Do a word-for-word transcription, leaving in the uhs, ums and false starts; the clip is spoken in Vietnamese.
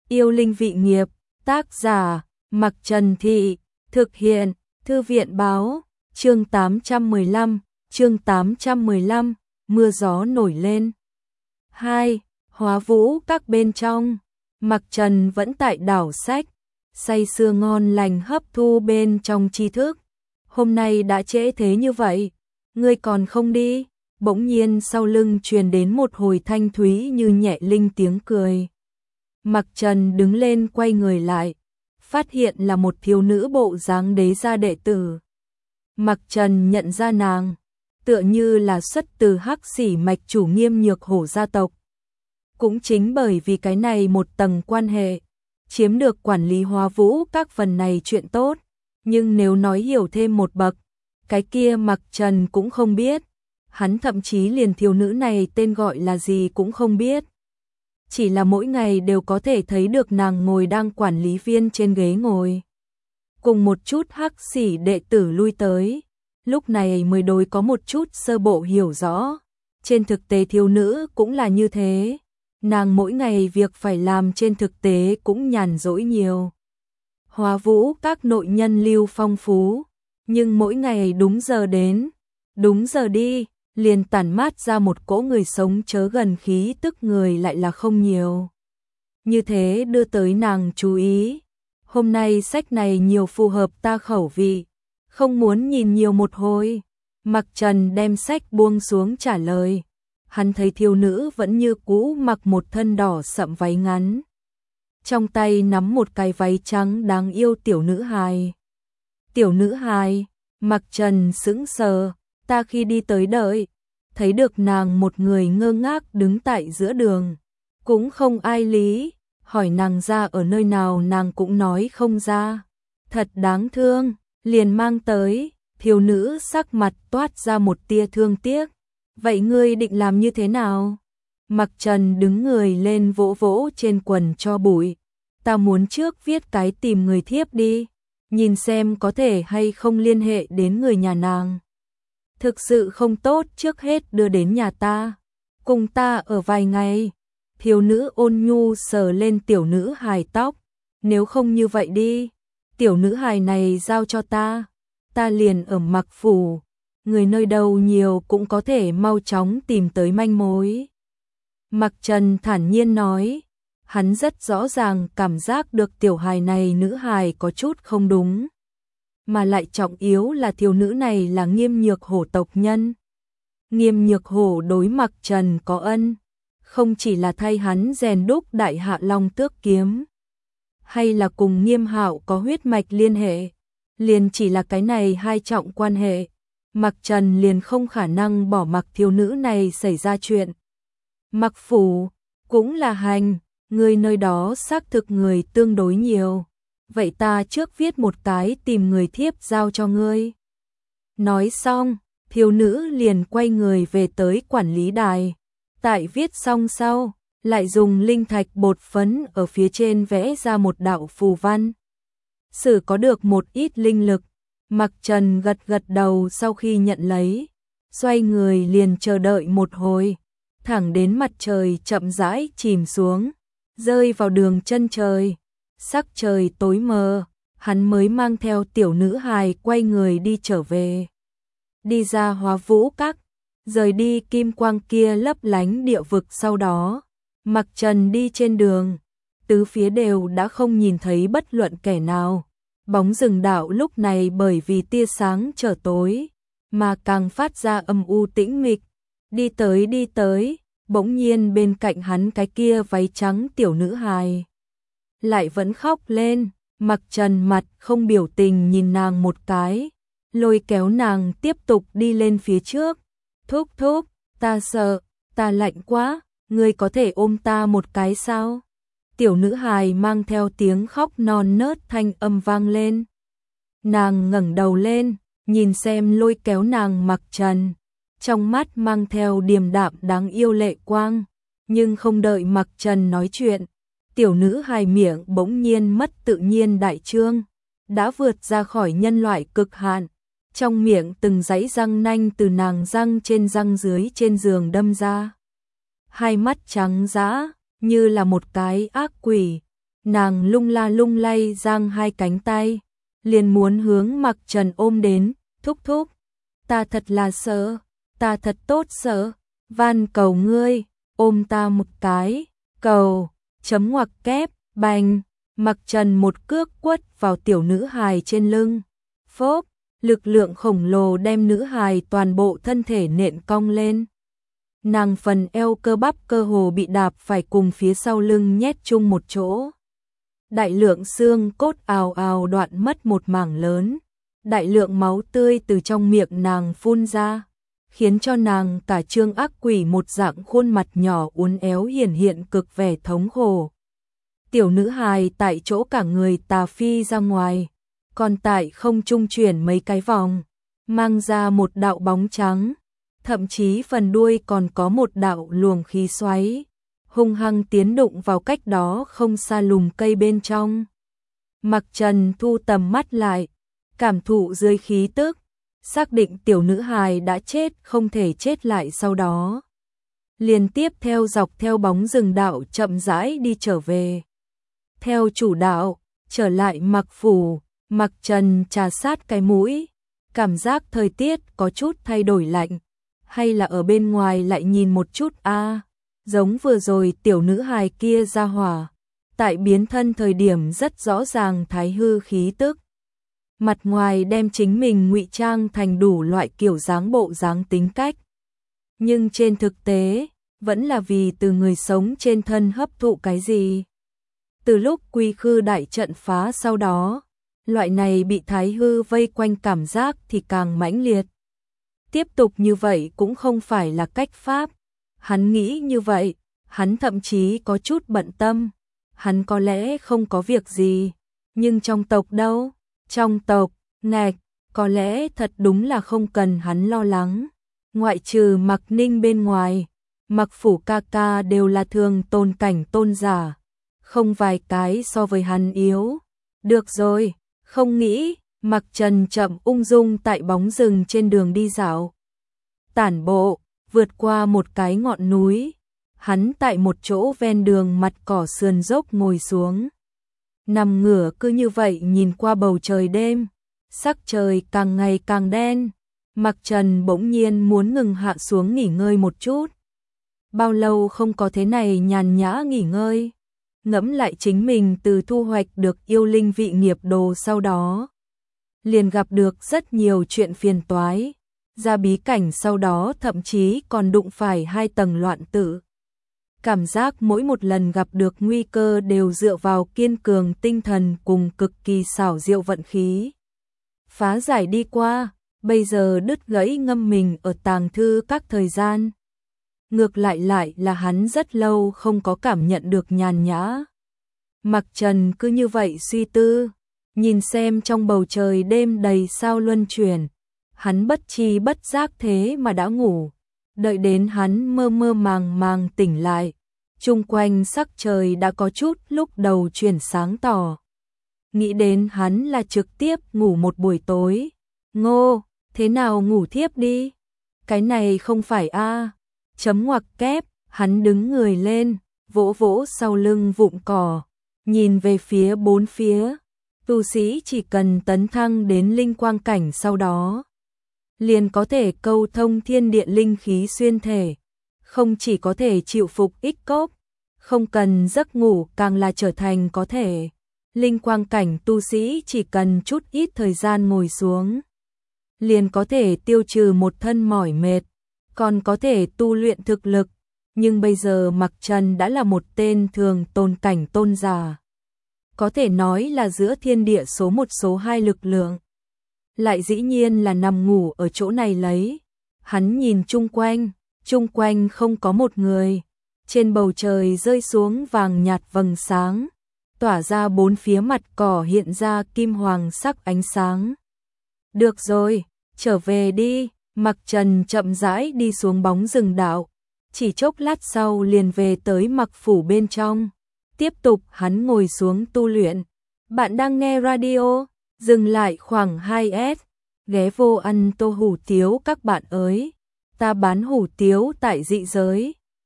Yêu linh vị nghiệp, tác giả, Mặc Trần Thị, thực hiện, Thư viện báo, chương tám trăm mười lăm, chương tám trăm mười lăm, mưa gió nổi lên. hai. Hóa vũ các bên trong, Mặc Trần vẫn tại đảo sách, say sưa ngon lành hấp thu bên trong tri thức. Hôm nay đã trễ thế như vậy, ngươi còn không đi? Bỗng nhiên sau lưng truyền đến một hồi thanh thúy như nhẹ linh tiếng cười. Mặc Trần đứng lên quay người lại, phát hiện là một thiếu nữ bộ dáng đế gia đệ tử. Mặc Trần nhận ra nàng, tựa như là xuất từ Hắc Xỉ mạch chủ Nghiêm Nhược Hổ gia tộc. Cũng chính bởi vì cái này một tầng quan hệ, chiếm được quản lý hóa vũ các phần này chuyện tốt, nhưng nếu nói hiểu thêm một bậc, cái kia Mặc Trần cũng không biết, hắn thậm chí liền thiếu nữ này tên gọi là gì cũng không biết. Chỉ là mỗi ngày đều có thể thấy được nàng ngồi đang quản lý viên trên ghế ngồi, cùng một chút Hắc Xỉ đệ tử lui tới, lúc này mới đối có một chút sơ bộ hiểu rõ. Trên thực tế thiếu nữ cũng là như thế, nàng mỗi ngày việc phải làm trên thực tế cũng nhàn rỗi nhiều. Hóa vũ các nội nhân lưu phong phú, nhưng mỗi ngày đúng giờ đến, đúng giờ đi, liền tản mát ra một cỗ người sống chớ gần khí tức người lại là không nhiều. Như thế đưa tới nàng chú ý, hôm nay sách này nhiều phù hợp ta khẩu vị, không muốn nhìn nhiều một hồi. Mặc Trần đem sách buông xuống trả lời, hắn thấy thiếu nữ vẫn như cũ mặc một thân đỏ sậm váy ngắn, trong tay nắm một cái váy trắng đáng yêu tiểu nữ hài. Tiểu nữ hài, Mặc Trần sững sờ, ta khi đi tới đợi, thấy được nàng một người ngơ ngác đứng tại giữa đường, cũng không ai lý, hỏi nàng ra ở nơi nào nàng cũng nói không ra, thật đáng thương, liền mang tới. Thiếu nữ sắc mặt toát ra một tia thương tiếc, vậy ngươi định làm như thế nào? Mặc Trần đứng người lên vỗ vỗ trên quần cho bụi, ta muốn trước viết cái tìm người thiếp đi, nhìn xem có thể hay không liên hệ đến người nhà nàng. Thực sự không tốt trước hết đưa đến nhà ta, cùng ta ở vài ngày. Thiếu nữ ôn nhu sờ lên tiểu nữ hài tóc, nếu không như vậy đi, tiểu nữ hài này giao cho ta, ta liền ở Mặc phủ, người nơi đâu nhiều cũng có thể mau chóng tìm tới manh mối. Mặc Trần thản nhiên nói, hắn rất rõ ràng cảm giác được tiểu hài này nữ hài có chút không đúng, mà lại trọng yếu là thiếu nữ này là Nghiêm Nhược Hổ tộc nhân. Nghiêm Nhược Hổ đối Mặc Trần có ân, không chỉ là thay hắn rèn đúc Đại Hạ Long Tước kiếm, hay là cùng Nghiêm Hạo có huyết mạch liên hệ, liền chỉ là cái này hai trọng quan hệ, Mặc Trần liền không khả năng bỏ mặc thiếu nữ này xảy ra chuyện. Mặc phủ cũng là hành, người nơi đó xác thực người tương đối nhiều, vậy ta trước viết một cái tìm người thiếp giao cho ngươi. Nói xong, thiếu nữ liền quay người về tới quản lý đài, tại viết xong sau, lại dùng linh thạch bột phấn ở phía trên vẽ ra một đạo phù văn. Sử có được một ít linh lực, Mặc Trần gật gật đầu sau khi nhận lấy, xoay người liền chờ đợi một hồi, thẳng đến mặt trời chậm rãi chìm xuống, rơi vào đường chân trời, sắc trời tối mờ, hắn mới mang theo tiểu nữ hài quay người đi trở về. Đi ra Hóa vũ các, rời đi kim quang kia lấp lánh địa vực sau đó, Mặc Trần đi trên đường, tứ phía đều đã không nhìn thấy bất luận kẻ nào. Bóng rừng đạo lúc này bởi vì tia sáng trở tối, mà càng phát ra âm u tĩnh mịch. Đi tới đi tới, bỗng nhiên bên cạnh hắn cái kia váy trắng tiểu nữ hài lại vẫn khóc lên. Mặc Trần mặt không biểu tình nhìn nàng một cái, lôi kéo nàng tiếp tục đi lên phía trước. Thúc thúc, ta sợ, ta lạnh quá, ngươi có thể ôm ta một cái sao? Tiểu nữ hài mang theo tiếng khóc non nớt thanh âm vang lên. Nàng ngẩng đầu lên, nhìn xem lôi kéo nàng Mặc Trần, trong mắt mang theo điềm đạm đáng yêu lệ quang, nhưng không đợi Mặc Trần nói chuyện, tiểu nữ hài miệng bỗng nhiên mất tự nhiên đại trương, đã vượt ra khỏi nhân loại cực hạn, trong miệng từng dãy răng nanh từ nàng răng trên răng dưới trên giường đâm ra. Hai mắt trắng dã, như là một cái ác quỷ, Nàng lung la lung lay giang hai cánh tay, liền muốn hướng Mặc Trần ôm đến, thúc thúc, ta thật là sợ, ta thật tốt sợ, van cầu ngươi, ôm ta một cái, cầu, chấm ngoặc kép, bành, Mặc Trần một cước quất vào tiểu nữ hài trên lưng, phốp, lực lượng khổng lồ đem nữ hài toàn bộ thân thể nện cong lên. Nàng phần eo cơ bắp cơ hồ bị đạp phải cùng phía sau lưng nhét chung một chỗ. Đại lượng xương cốt ào ào đoạn mất một mảng lớn, đại lượng máu tươi từ trong miệng nàng phun ra, khiến cho nàng cả trương ác quỷ một dạng khuôn mặt nhỏ uốn éo hiển hiện cực vẻ thống khổ. Tiểu nữ hài tại chỗ cả người tà phi ra ngoài, còn tại không trung chuyển mấy cái vòng, mang ra một đạo bóng trắng, thậm chí phần đuôi còn có một đạo luồng khí xoáy, hung hăng tiến đụng vào cách đó không xa lùm cây bên trong. Mặc Trần thu tầm mắt lại, cảm thụ dưới khí tức, xác định tiểu nữ hài đã chết không thể chết lại sau đó. Liên tiếp theo dọc theo bóng rừng đạo chậm rãi đi trở về. Theo chủ đạo, trở lại Mặc phủ, Mặc Trần trà sát cái mũi, cảm giác thời tiết có chút thay đổi lạnh, hay là ở bên ngoài lại nhìn một chút a, à, giống vừa rồi tiểu nữ hài kia ra hỏa, tại biến thân thời điểm rất rõ ràng thái hư khí tức. Mặt ngoài đem chính mình ngụy trang thành đủ loại kiểu dáng bộ dáng tính cách, nhưng trên thực tế vẫn là vì từ người sống trên thân hấp thụ cái gì. Từ lúc quy khư đại trận phá sau đó, loại này bị thái hư vây quanh cảm giác thì càng mãnh liệt. Tiếp tục như vậy cũng không phải là cách pháp. Hắn nghĩ như vậy, hắn thậm chí có chút bận tâm. Hắn có lẽ không có việc gì, nhưng trong tộc đâu? Trong tộc, ngạch, có lẽ thật đúng là không cần hắn lo lắng. Ngoại trừ Mặc Ninh bên ngoài, Mặc phủ ca ca đều là thường tôn cảnh tôn giả, không vài cái so với hắn yếu. Được rồi, không nghĩ. Mặc Trần chậm ung dung tại bóng rừng trên đường đi dạo. Tản bộ, vượt qua một cái ngọn núi, hắn tại một chỗ ven đường mặt cỏ sườn dốc ngồi xuống. Nằm ngửa cứ như vậy nhìn qua bầu trời đêm, sắc trời càng ngày càng đen. Mặc Trần bỗng nhiên muốn ngừng hạ xuống nghỉ ngơi một chút. Bao lâu không có thế này nhàn nhã nghỉ ngơi. Ngẫm lại chính mình từ thu hoạch được yêu linh vị nghiệp đồ sau đó, liền gặp được rất nhiều chuyện phiền toái, ra bí cảnh sau đó thậm chí còn đụng phải hai tầng loạn tử. Cảm giác mỗi một lần gặp được nguy cơ đều dựa vào kiên cường tinh thần cùng cực kỳ xảo diệu vận khí. Phá giải đi qua, bây giờ đứt gãy ngâm mình ở tàng thư các thời gian. Ngược lại lại là hắn rất lâu không có cảm nhận được nhàn nhã. Mặc Trần cứ như vậy suy tư, nhìn xem trong bầu trời đêm đầy sao luân chuyển, hắn bất tri bất giác thế mà đã ngủ. Đợi đến hắn mơ mơ màng màng tỉnh lại, chung quanh sắc trời đã có chút lúc đầu chuyển sáng tỏ. Nghĩ đến hắn là trực tiếp ngủ một buổi tối. Ngô, thế nào ngủ thiếp đi? Cái này không phải a. Chấm ngoặc kép, hắn đứng người lên, vỗ vỗ sau lưng vụn cỏ, nhìn về phía bốn phía. Tu sĩ chỉ cần tấn thăng đến linh quang cảnh sau đó, liền có thể câu thông thiên địa linh khí xuyên thể, không chỉ có thể chịu phục ích cốc, không cần giấc ngủ càng là trở thành có thể. Linh quang cảnh tu sĩ chỉ cần chút ít thời gian ngồi xuống, liền có thể tiêu trừ một thân mỏi mệt, còn có thể tu luyện thực lực. Nhưng bây giờ Mặc Trần đã là một tên thường tôn cảnh tôn giả, có thể nói là giữa thiên địa số một số hai lực lượng, lại dĩ nhiên là nằm ngủ ở chỗ này lấy. Hắn nhìn chung quanh, chung quanh không có một người, trên bầu trời rơi xuống vàng nhạt vầng sáng, tỏa ra bốn phía mặt cỏ hiện ra kim hoàng sắc ánh sáng. Được rồi, trở về đi. Mặc Trần chậm rãi đi xuống bóng rừng đạo, chỉ chốc lát sau liền về tới Mặc phủ bên trong. Tiếp tục hắn ngồi xuống tu luyện. Bạn đang nghe radio, dừng lại khoảng hai S, ghé vô ăn tô hủ tiếu các bạn ơi. Ta bán hủ tiếu tại dị giới.